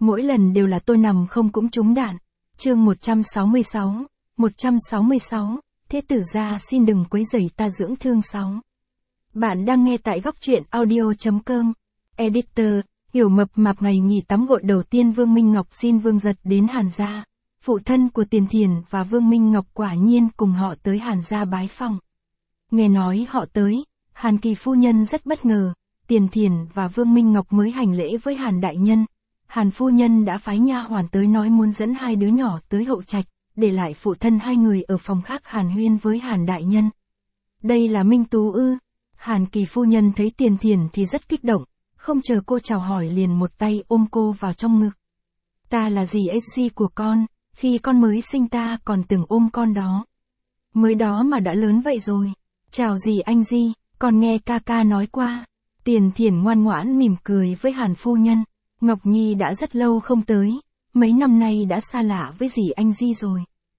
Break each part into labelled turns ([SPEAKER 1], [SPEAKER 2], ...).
[SPEAKER 1] mỗi lần đều là tôi nằm không cũng trúng đạn. Chương 166, Thế tử gia xin đừng quấy rầy ta dưỡng thương 6. Bạn đang nghe tại góc truyện audio.com. Editor, hiểu mập mạp ngày nghỉ tắm gội đầu tiên Vương Minh Ngọc xin Vương Giật đến Hàn gia. Phụ thân của Tiền Thiền và Vương Minh Ngọc quả nhiên cùng họ tới Hàn gia bái phỏng. Nghe nói họ tới, Hàn Kỳ phu nhân rất bất ngờ, Tiền Thiền và Vương Minh Ngọc mới hành lễ với Hàn đại nhân. Hàn phu nhân đã phái nha hoàn tới nói muốn dẫn hai đứa nhỏ tới hậu trạch, để lại phụ thân hai người ở phòng khác hàn huyên với Hàn đại nhân. Đây là Minh Tú ư? Hàn Kỳ phu nhân thấy Tiền Thiền thì rất kích động, không chờ cô chào hỏi liền một tay ôm cô vào trong ngực. Ta là dì Exi của con, khi con mới sinh ta còn từng ôm con đó. Mới đó mà đã lớn vậy rồi. Chào dì anh Di, con nghe ca ca nói qua. Tiền Thiền ngoan ngoãn mỉm cười với Hàn phu nhân. Ngọc Nhi đã rất lâu không tới, mấy năm nay đã xa lạ với dì anh Di rồi.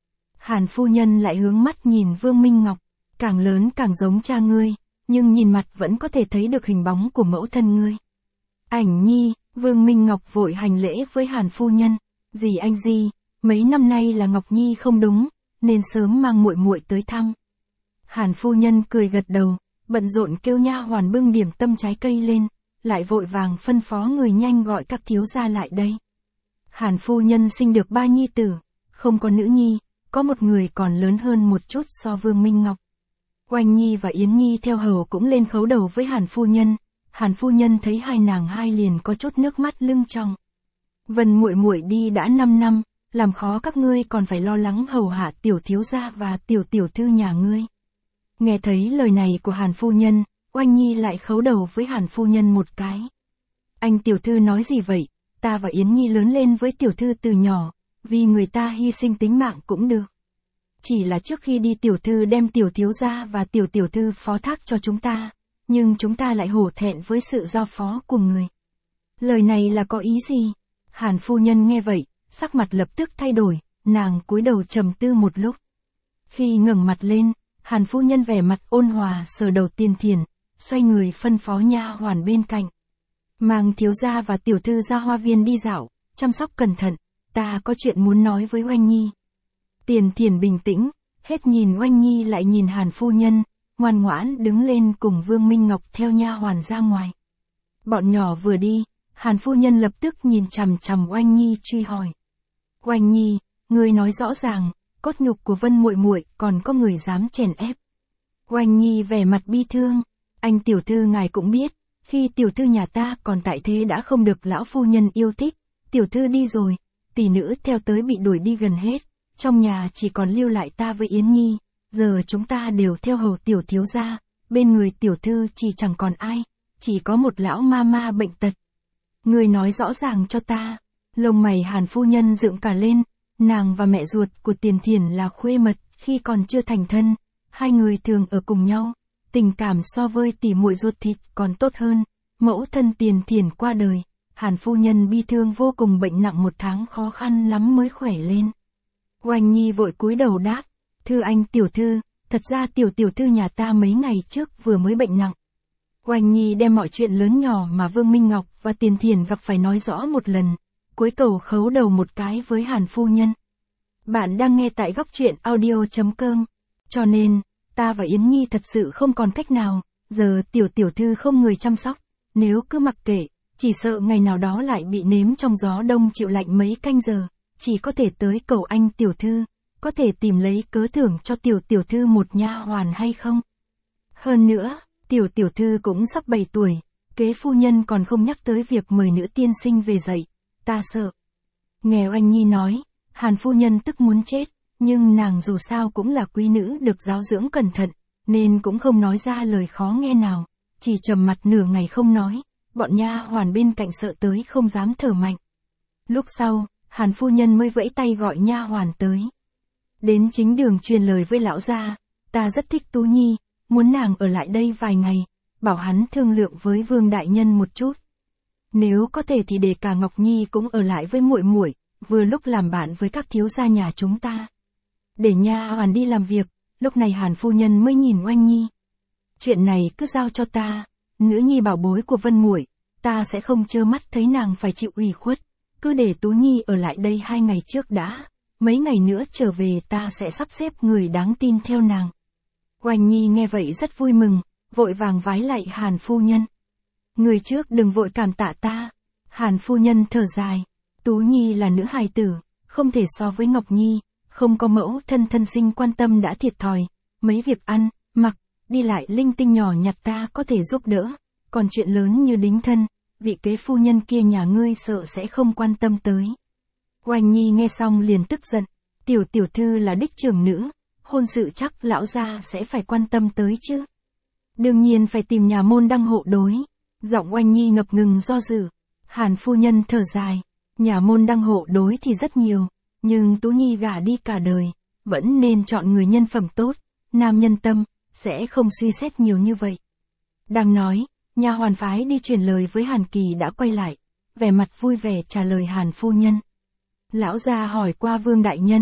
[SPEAKER 1] Hàn phu nhân lại hướng mắt nhìn Vương Minh Ngọc, càng lớn càng giống cha ngươi, nhưng nhìn mặt vẫn có thể thấy được hình bóng của mẫu thân ngươi. Ảnh Nhi, Vương Minh Ngọc vội hành lễ với Hàn phu nhân. Dì anh Di, mấy năm nay là Ngọc Nhi không đúng, nên sớm mang muội muội tới thăm. Hàn phu nhân cười gật đầu, bận rộn kêu nha hoàn bưng điểm tâm trái cây lên, lại vội vàng phân phó người nhanh gọi các thiếu gia lại đây. Hàn phu nhân sinh được 3 nhi tử, không có nữ nhi, có một người còn lớn hơn một chút so Vương Minh Ngọc. Oanh Nhi và Yến Nhi theo hầu cũng lên khấu đầu với Hàn phu nhân. Hàn phu nhân thấy hai nàng hai liền có chút nước mắt lưng tròng. Vân muội muội đi đã 5 năm, làm khó các ngươi còn phải lo lắng hầu hạ tiểu thiếu gia và tiểu tiểu thư nhà ngươi. Nghe thấy lời này của Hàn phu nhân, Oanh Nhi lại khấu đầu với Hàn phu nhân một cái. Anh tiểu thư nói gì vậy, ta và Yến Nhi lớn lên với tiểu thư từ nhỏ, vì người ta hy sinh tính mạng cũng được. Chỉ là trước khi đi tiểu thư đem tiểu thiếu gia và tiểu tiểu thư phó thác cho chúng ta, nhưng chúng ta lại hổ thẹn với sự giao phó của người. Lời này là có ý gì? Hàn phu nhân nghe vậy, sắc mặt lập tức thay đổi, nàng cúi đầu trầm tư một lúc. Khi ngẩng mặt lên, Hàn phu nhân vẻ mặt ôn hòa sờ đầu Tiền Thiền, xoay người phân phó nha hoàn bên cạnh. Mang thiếu gia và tiểu thư ra hoa viên đi dạo, chăm sóc cẩn thận, ta có chuyện muốn nói với Oanh Nhi. Tiền Thiền bình tĩnh, hết nhìn Oanh Nhi lại nhìn Hàn phu nhân, ngoan ngoãn đứng lên cùng Vương Minh Ngọc theo nha hoàn ra ngoài. Bọn nhỏ vừa đi, Hàn phu nhân lập tức nhìn chằm chằm Oanh Nhi truy hỏi. Oanh Nhi, ngươi nói rõ ràng, cốt nhục của Vân muội muội còn có người dám chèn ép. Oanh Nhi vẻ mặt bi thương, anh tiểu thư ngài cũng biết, khi tiểu thư nhà ta còn tại thế đã không được lão phu nhân yêu thích, tiểu thư đi rồi, tỷ nữ theo tới bị đuổi đi gần hết, trong nhà chỉ còn lưu lại ta với Yến Nhi, giờ chúng ta đều theo hầu tiểu thiếu gia, bên người tiểu thư chỉ chẳng còn ai, chỉ có một lão ma ma bệnh tật. Người nói rõ ràng cho ta. Lông mày Hàn phu nhân dựng cả lên, nàng và mẹ ruột của Tiền Thiền là khuê mật, khi còn chưa thành thân, hai người thường ở cùng nhau, tình cảm so với tỷ muội ruột thịt còn tốt hơn. Mẫu thân Tiền Thiền qua đời, Hàn phu nhân bi thương vô cùng, bệnh nặng 1 tháng khó khăn lắm mới khỏe lên. Oanh Nhi vội cúi đầu đáp, thưa anh tiểu thư, thật ra tiểu tiểu thư nhà ta mấy ngày trước vừa mới bệnh nặng. Oanh Nhi đem mọi chuyện lớn nhỏ mà Vương Minh Ngọc và Tiền Thiền gặp phải nói rõ một lần, cúi cầu khấu đầu một cái với Hàn phu nhân. Bạn đang nghe tại góc truyện audio.com. Cho nên, ta và Yến Nhi thật sự không còn cách nào, giờ tiểu tiểu thư không người chăm sóc, nếu cứ mặc kệ, chỉ sợ ngày nào đó lại bị nếm trong gió đông chịu lạnh mấy canh giờ, chỉ có thể tới cầu anh tiểu thư, có thể tìm lấy cớ thưởng cho tiểu tiểu thư một nha hoàn hay không? Hơn nữa, tiểu tiểu thư cũng sắp 7 tuổi, kế phu nhân còn không nhắc tới việc mời nữ tiên sinh về dạy, ta sợ. Nghe Oanh Nhi nói, Hàn phu nhân tức muốn chết, nhưng nàng dù sao cũng là quý nữ được giáo dưỡng cẩn thận, nên cũng không nói ra lời khó nghe nào, chỉ trầm mặt nửa ngày không nói, bọn nha hoàn bên cạnh sợ tới không dám thở mạnh. Lúc sau, Hàn phu nhân mới vẫy tay gọi nha hoàn tới. Đến chính đường truyền lời với lão gia, ta rất thích Tú Nhi, muốn nàng ở lại đây vài ngày, bảo hắn thương lượng với Vương đại nhân một chút. Nếu có thể thì để cả Ngọc Nhi cũng ở lại với muội muội, vừa lúc làm bạn với các thiếu gia nhà chúng ta. Để nha hoàn đi làm việc, lúc này Hàn phu nhân mới nhìn Oanh Nhi. Chuyện này cứ giao cho ta, nữ nhi bảo bối của Vân muội, ta sẽ không trơ mắt thấy nàng phải chịu ủy khuất, cứ để Tú Nhi ở lại đây 2 ngày trước đã, mấy ngày nữa trở về ta sẽ sắp xếp người đáng tin theo nàng. Oanh Nhi nghe vậy rất vui mừng, vội vàng vái lạy Hàn phu nhân. Người trước đừng vội cảm tạ ta. Hàn phu nhân thở dài, Tú Nhi là nữ hài tử, không thể so với Ngọc Nhi, không có mẫu thân thân sinh quan tâm đã thiệt thòi, mấy việc ăn, mặc, đi lại linh tinh nhỏ nhặt ta có thể giúp đỡ, còn chuyện lớn như đính thân, vị kế phu nhân kia nhà ngươi sợ sẽ không quan tâm tới. Oanh Nhi nghe xong liền tức giận, tiểu thư là đích trưởng nữ, hôn sự chắc lão gia sẽ phải quan tâm tới chứ. Đương nhiên phải tìm nhà môn đăng hộ đối. Giọng Oanh Nhi ngập ngừng do dự. Hàn phu nhân thở dài, nhà môn đăng hộ đối thì rất nhiều, nhưng Tú Nhi gả đi cả đời, vẫn nên chọn người nhân phẩm tốt, nam nhân tâm, sẽ không suy xét nhiều như vậy. Đang nói, nhà hoàn phái đi truyền lời với Hàn Kỳ đã quay lại, vẻ mặt vui vẻ trả lời Hàn phu nhân. Lão gia hỏi qua Vương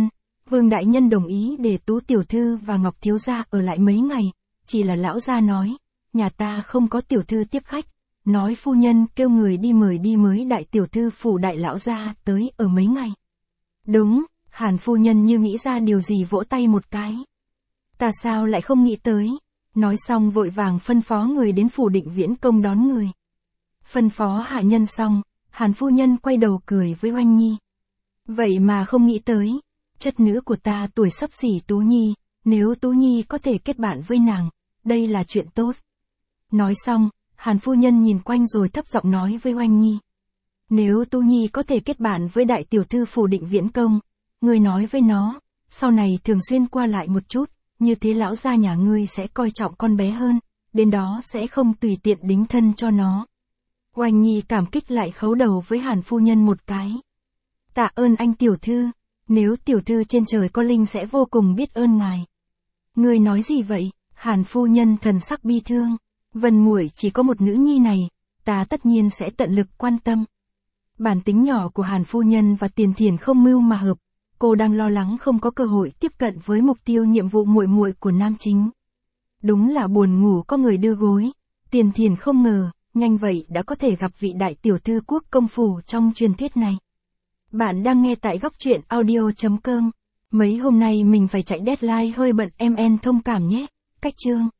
[SPEAKER 1] đại nhân đồng ý để Tú tiểu thư và Ngọc thiếu gia ở lại mấy ngày, chỉ là lão gia nói, nhà ta không có tiểu thư tiếp khách, nói phu nhân kêu người đi mời đi mới đại tiểu thư phủ đại lão gia tới ở mấy ngày. Đúng, Hàn phu nhân như nghĩ ra điều gì vỗ tay một cái. Ta sao lại không nghĩ tới, nói xong vội vàng phân phó người đến phủ Định Viễn Công đón người. Phân phó hạ nhân xong, Hàn phu nhân quay đầu cười với Oanh Nhi. Vậy mà không nghĩ tới, chất nữ của ta tuổi sắp xỉ Tú Nhi, nếu Tú Nhi có thể kết bạn với nàng, đây là chuyện tốt. Nói xong, Hàn phu nhân nhìn quanh rồi thấp giọng nói với Oanh Nhi. Nếu Tú Nhi có thể kết bạn với đại tiểu thư phủ Định Viễn Công, ngươi nói với nó, sau này thường xuyên qua lại một chút, như thế lão gia nhà ngươi sẽ coi trọng con bé hơn, đến đó sẽ không tùy tiện đính thân cho nó. Oanh Nhi cảm kích lại khấu đầu với Hàn phu nhân một cái. Tạ ơn anh tiểu thư, nếu tiểu thư trên trời có linh sẽ vô cùng biết ơn ngài. Ngươi nói gì vậy? Hàn phu nhân thần sắc bi thương. Vân muội chỉ có một nữ nhi này, ta tất nhiên sẽ tận lực quan tâm. Bản tính nhỏ của Hàn phu nhân và Tiền Thiền không mưu mà hợp, cô đang lo lắng không có cơ hội tiếp cận với mục tiêu nhiệm vụ muội muội của nam chính. Đúng là buồn ngủ có người đưa gối, Tiền Thiền không ngờ, nhanh vậy đã có thể gặp vị đại tiểu thư quốc công phủ trong truyền thuyết này. Bạn đang nghe tại góc truyện audio.com. Mấy hôm nay mình phải chạy deadline hơi bận, em thông cảm nhé. Cách chương